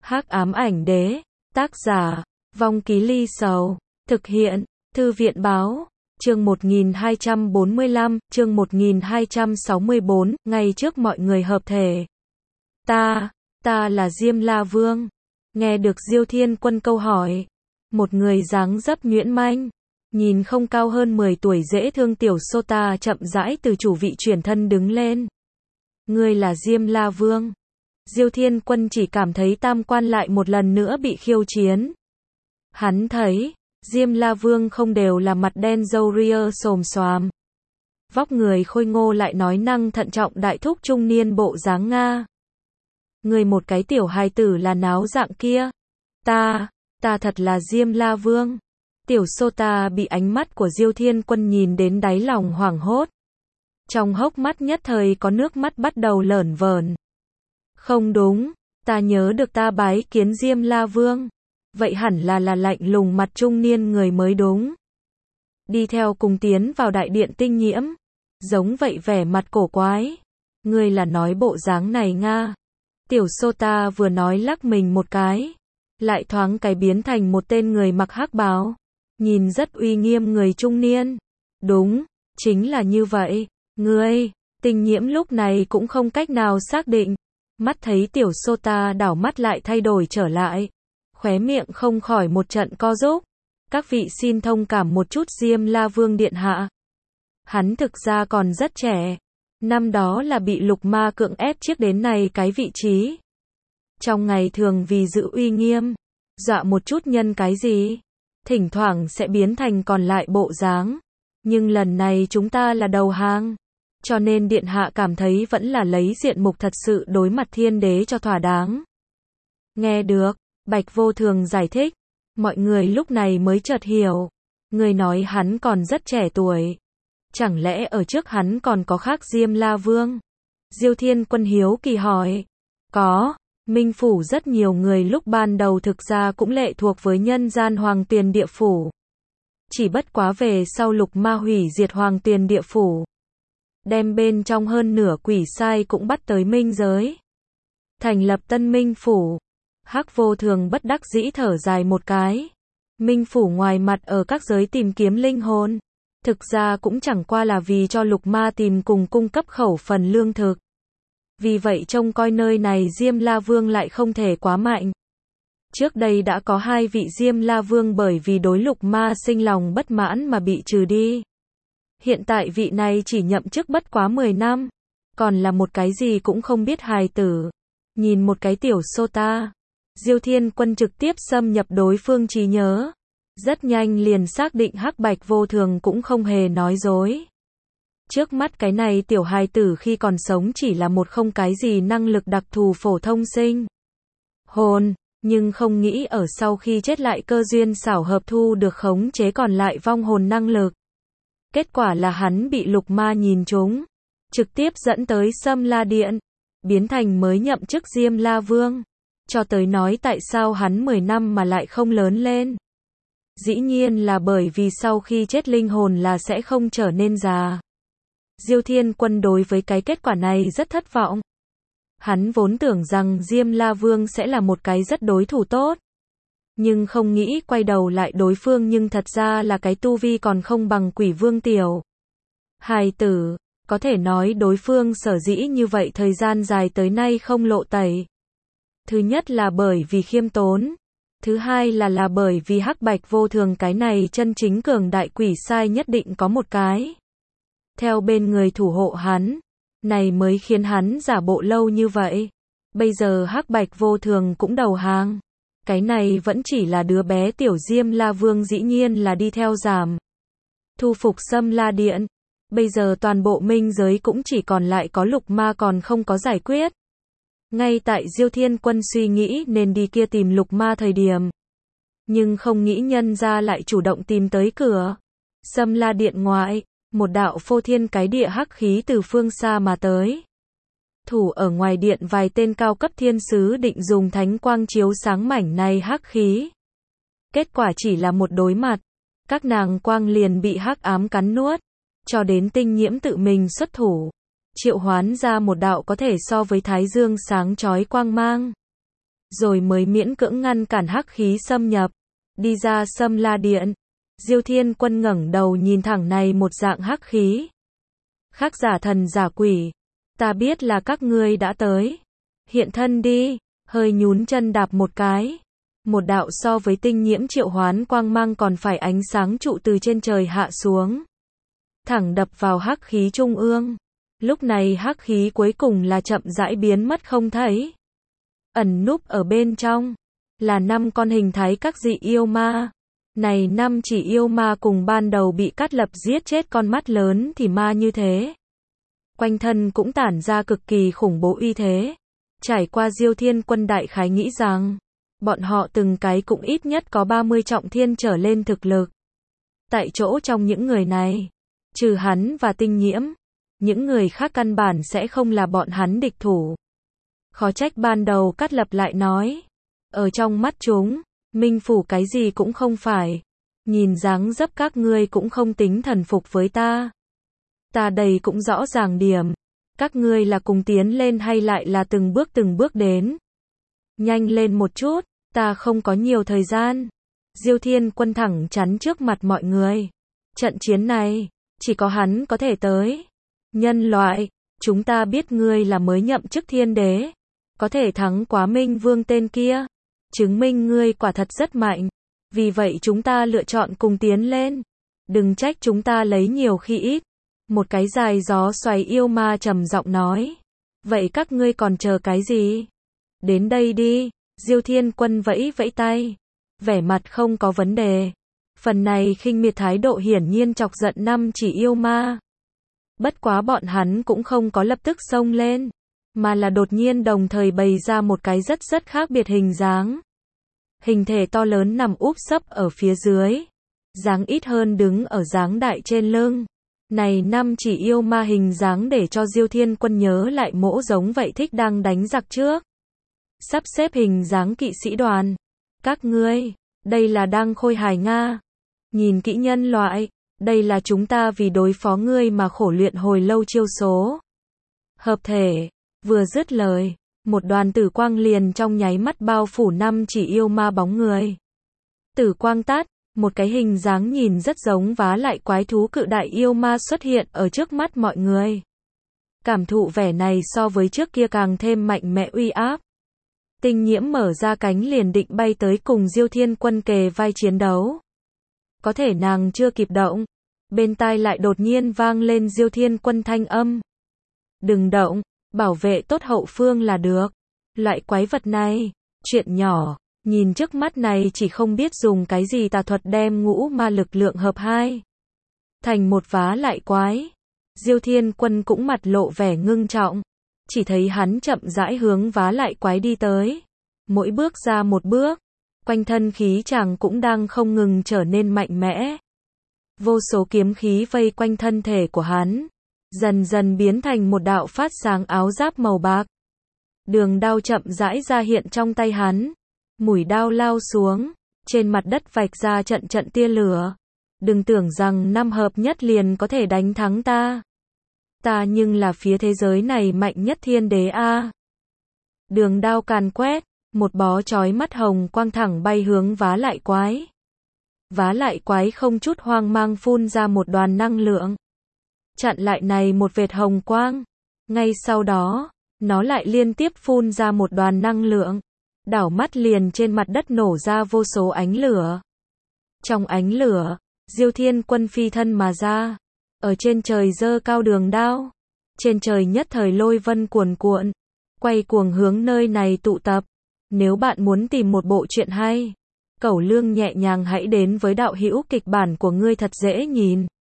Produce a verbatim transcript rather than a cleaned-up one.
Hắc ám ảnh đế, tác giả, Vong Ký Ly Sầu, thực hiện, Thư viện báo, chương một nghìn hai trăm bốn mươi lăm, chương một nghìn hai trăm sáu mươi bốn, ngay trước mọi người hợp thể. Ta, ta là Diêm La Vương. Nghe được Diêu Thiên Quân câu hỏi, một người dáng dấp nhuyễn manh, nhìn không cao hơn mười tuổi dễ thương tiểu Sota chậm rãi từ chủ vị chuyển thân đứng lên. Ngươi là Diêm La Vương. Diêu Thiên Quân chỉ cảm thấy tam quan lại một lần nữa bị khiêu chiến. Hắn thấy, Diêm La Vương không đều là mặt đen râu ria xồm xoàm. Vóc người khôi ngô lại nói năng thận trọng đại thúc trung niên bộ dáng Nga. Người một cái tiểu hài tử là náo dạng kia. Ta, ta thật là Diêm La Vương. Tiểu Sota bị ánh mắt của Diêu Thiên Quân nhìn đến đáy lòng hoảng hốt. Trong hốc mắt nhất thời có nước mắt bắt đầu lởn vởn. Không đúng, ta nhớ được ta bái kiến Diêm La Vương. Vậy hẳn là là lạnh lùng mặt trung niên người mới đúng. Đi theo cùng tiến vào đại điện tinh nhiễm. Giống vậy vẻ mặt cổ quái. Ngươi là nói bộ dáng này Nga. Tiểu Sota vừa nói lắc mình một cái. Lại thoáng cái biến thành một tên người mặc hắc bào. Nhìn rất uy nghiêm người trung niên. Đúng, chính là như vậy. Ngươi, tinh nhiễm lúc này cũng không cách nào xác định. Mắt thấy tiểu Sota đảo mắt lại thay đổi trở lại. Khóe miệng không khỏi một trận co rúm. Các vị xin thông cảm một chút Diêm La Vương điện hạ. Hắn thực ra còn rất trẻ. Năm đó là bị lục ma cưỡng ép chiếc đến này cái vị trí. Trong ngày thường vì giữ uy nghiêm, dọa một chút nhân cái gì, thỉnh thoảng sẽ biến thành còn lại bộ dáng. Nhưng lần này chúng ta là đầu hàng. Cho nên điện hạ cảm thấy vẫn là lấy diện mục thật sự đối mặt thiên đế cho thỏa đáng. Nghe được, Bạch Vô Thường giải thích. Mọi người lúc này mới chợt hiểu. Người nói hắn còn rất trẻ tuổi. Chẳng lẽ ở trước hắn còn có khác Diêm La Vương? Diêu Thiên Quân hiếu kỳ hỏi. Có, Minh Phủ rất nhiều người lúc ban đầu thực ra cũng lệ thuộc với nhân gian Hoàng Tuyền Địa Phủ. Chỉ bất quá về sau lục ma hủy diệt Hoàng Tuyền Địa Phủ. Đem bên trong hơn nửa quỷ sai cũng bắt tới minh giới. Thành lập tân Minh Phủ. Hắc Vô Thường bất đắc dĩ thở dài một cái. Minh Phủ ngoài mặt ở các giới tìm kiếm linh hồn. Thực ra cũng chẳng qua là vì cho lục ma tìm cùng cung cấp khẩu phần lương thực. Vì vậy trông coi nơi này Diêm La Vương lại không thể quá mạnh. Trước đây đã có hai vị Diêm La Vương bởi vì đối lục ma sinh lòng bất mãn mà bị trừ đi. Hiện tại vị này chỉ nhậm chức bất quá mười năm. Còn là một cái gì cũng không biết hài tử. Nhìn một cái tiểu Sota. Diêu Thiên Quân trực tiếp xâm nhập đối phương trí nhớ. Rất nhanh liền xác định Hắc Bạch Vô Thường cũng không hề nói dối. Trước mắt cái này tiểu hài tử khi còn sống chỉ là một không cái gì năng lực đặc thù phổ thông sinh. Hồn, nhưng không nghĩ ở sau khi chết lại cơ duyên xảo hợp thu được khống chế còn lại vong hồn năng lực. Kết quả là hắn bị lục ma nhìn trúng. Trực tiếp dẫn tới Sâm La Điện. Biến thành mới nhậm chức Diêm La Vương. Cho tới nói tại sao hắn mười năm mà lại không lớn lên. Dĩ nhiên là bởi vì sau khi chết linh hồn là sẽ không trở nên già. Diêu Thiên Quân đối với cái kết quả này rất thất vọng. Hắn vốn tưởng rằng Diêm La Vương sẽ là một cái rất đối thủ tốt. Nhưng không nghĩ quay đầu lại đối phương nhưng thật ra là cái tu vi còn không bằng Quỷ Vương tiểu. Hài tử, có thể nói đối phương sở dĩ như vậy thời gian dài tới nay không lộ tẩy. Thứ nhất là bởi vì khiêm tốn. Thứ hai là là bởi vì Hắc Bạch Vô Thường cái này chân chính cường đại quỷ sai nhất định có một cái. Theo bên người thủ hộ hắn. Này mới khiến hắn giả bộ lâu như vậy. Bây giờ Hắc Bạch Vô Thường cũng đầu hàng. Cái này vẫn chỉ là đứa bé tiểu Diêm La Vương dĩ nhiên là đi theo giảm. Thu phục Sâm La Điện. Bây giờ toàn bộ minh giới cũng chỉ còn lại có lục ma còn không có giải quyết. Ngay tại Diêu Thiên Quân suy nghĩ nên đi kia tìm lục ma thời điểm. Nhưng không nghĩ nhân ra lại chủ động tìm tới cửa. Sâm La Điện ngoại, một đạo phô thiên cái địa hắc khí từ phương xa mà tới. Thủ ở ngoài điện vài tên cao cấp thiên sứ định dùng thánh quang chiếu sáng mảnh này hắc khí. Kết quả chỉ là một đối mặt. Các nàng quang liền bị hắc ám cắn nuốt. Cho đến tinh nhiễm tự mình xuất thủ. Triệu hoán ra một đạo có thể so với thái dương sáng chói quang mang. rồi mới miễn cưỡng ngăn cản hắc khí xâm nhập, đi ra Sâm La Điện. Diêu Thiên Quân ngẩng đầu nhìn thẳng này một dạng hắc khí. Khác giả thần giả quỷ, ta biết là các ngươi đã tới. Hiện thân đi, hơi nhún chân đạp một cái. Một đạo so với tinh nhiễm triệu hoán quang mang còn phải ánh sáng trụ từ trên trời hạ xuống. Thẳng đập vào hắc khí trung ương. Lúc này hắc khí cuối cùng là chậm rãi biến mất không thấy. Ẩn núp ở bên trong là năm con hình thái các dị yêu ma. Này năm chỉ yêu ma cùng ban đầu bị cắt lập giết chết con mắt lớn thì ma như thế. Quanh thân cũng tản ra cực kỳ khủng bố uy thế. Trải qua Diêu Thiên Quân đại khái nghĩ rằng, bọn họ từng cái cũng ít nhất có ba mươi trọng thiên trở lên thực lực. Tại chỗ trong những người này, trừ hắn và tinh nhiễm, những người khác căn bản sẽ không là bọn hắn địch thủ. Khó trách ban đầu cắt lập lại nói, ở trong mắt chúng, Minh Phủ cái gì cũng không phải. Nhìn dáng dấp các ngươi cũng không tính thần phục với ta. Ta đây cũng rõ ràng điểm. Các ngươi là cùng tiến lên hay lại là từng bước từng bước đến. Nhanh lên một chút, ta không có nhiều thời gian. Diêu Thiên Quân thẳng chắn trước mặt mọi người. Trận chiến này, chỉ có hắn có thể tới. Nhân loại, chúng ta biết ngươi là mới nhậm chức thiên đế. Có thể thắng quá Minh Vương tên kia. Chứng minh ngươi quả thật rất mạnh. Vì vậy chúng ta lựa chọn cùng tiến lên. Đừng trách chúng ta lấy nhiều khi ít. Một cái dài gió xoáy yêu ma trầm giọng nói. Vậy các ngươi còn chờ cái gì? Đến đây đi. Diêu Thiên Quân vẫy vẫy tay. Vẻ mặt không có vấn đề. Phần này khinh miệt thái độ hiển nhiên chọc giận năm chỉ yêu ma. Bất quá bọn hắn cũng không có lập tức xông lên. Mà là đột nhiên đồng thời bày ra một cái rất rất khác biệt hình dáng. Hình thể to lớn nằm úp sấp ở phía dưới. Dáng ít hơn đứng ở dáng đại trên lưng. Này năm chỉ yêu ma hình dáng để cho Diêu Thiên Quân nhớ lại mỗ giống vậy thích đang đánh giặc trước. Sắp xếp hình dáng kỵ sĩ đoàn. Các ngươi, đây là đang khôi hài Nga. Nhìn kỹ nhân loại, đây là chúng ta vì đối phó ngươi mà khổ luyện hồi lâu chiêu số. Hợp thể, vừa dứt lời, một đoàn tử quang liền trong nháy mắt bao phủ năm chỉ yêu ma bóng người. Tử quang tắt, một cái hình dáng nhìn rất giống vá lại quái thú cự đại yêu ma xuất hiện ở trước mắt mọi người. Cảm thụ vẻ này so với trước kia càng thêm mạnh mẽ uy áp. Tinh nhiễm mở ra cánh liền định bay tới cùng Diêu Thiên Quân kề vai chiến đấu. Có thể nàng chưa kịp động. Bên tai lại đột nhiên vang lên Diêu Thiên Quân thanh âm. Đừng động, bảo vệ tốt hậu phương là được. Loại quái vật này, chuyện nhỏ. Nhìn trước mắt này chỉ không biết dùng cái gì tà thuật đem ngũ ma lực lượng hợp hai. Thành một vá lại quái. Diêu Thiên Quân cũng mặt lộ vẻ ngưng trọng. Chỉ thấy hắn chậm rãi hướng vá lại quái đi tới. Mỗi bước ra một bước. Quanh thân khí chàng cũng đang không ngừng trở nên mạnh mẽ. Vô số kiếm khí vây quanh thân thể của hắn. Dần dần biến thành một đạo phát sáng áo giáp màu bạc. Đường đao chậm rãi ra hiện trong tay hắn. Mũi đao lao xuống, trên mặt đất vạch ra trận trận tia lửa. Đừng tưởng rằng năm hợp nhất liền có thể đánh thắng ta. Ta nhưng là phía thế giới này mạnh nhất thiên đế a. Đường đao càn quét, một bó chói mắt hồng quang thẳng bay hướng vá lại quái. Vá lại quái không chút hoang mang phun ra một đoàn năng lượng. Chặn lại này một vệt hồng quang. Ngay sau đó, nó lại liên tiếp phun ra một đoàn năng lượng. Đảo mắt liền trên mặt đất nổ ra vô số ánh lửa. Trong ánh lửa, Diêu Thiên Quân phi thân mà ra. Ở trên trời giơ cao đường đao. Trên trời nhất thời lôi vân cuồn cuộn. Quay cuồng hướng nơi này tụ tập. Nếu bạn muốn tìm một bộ truyện hay, Cẩu Lương nhẹ nhàng hãy đến với đạo hữu kịch bản của ngươi thật dễ nhìn.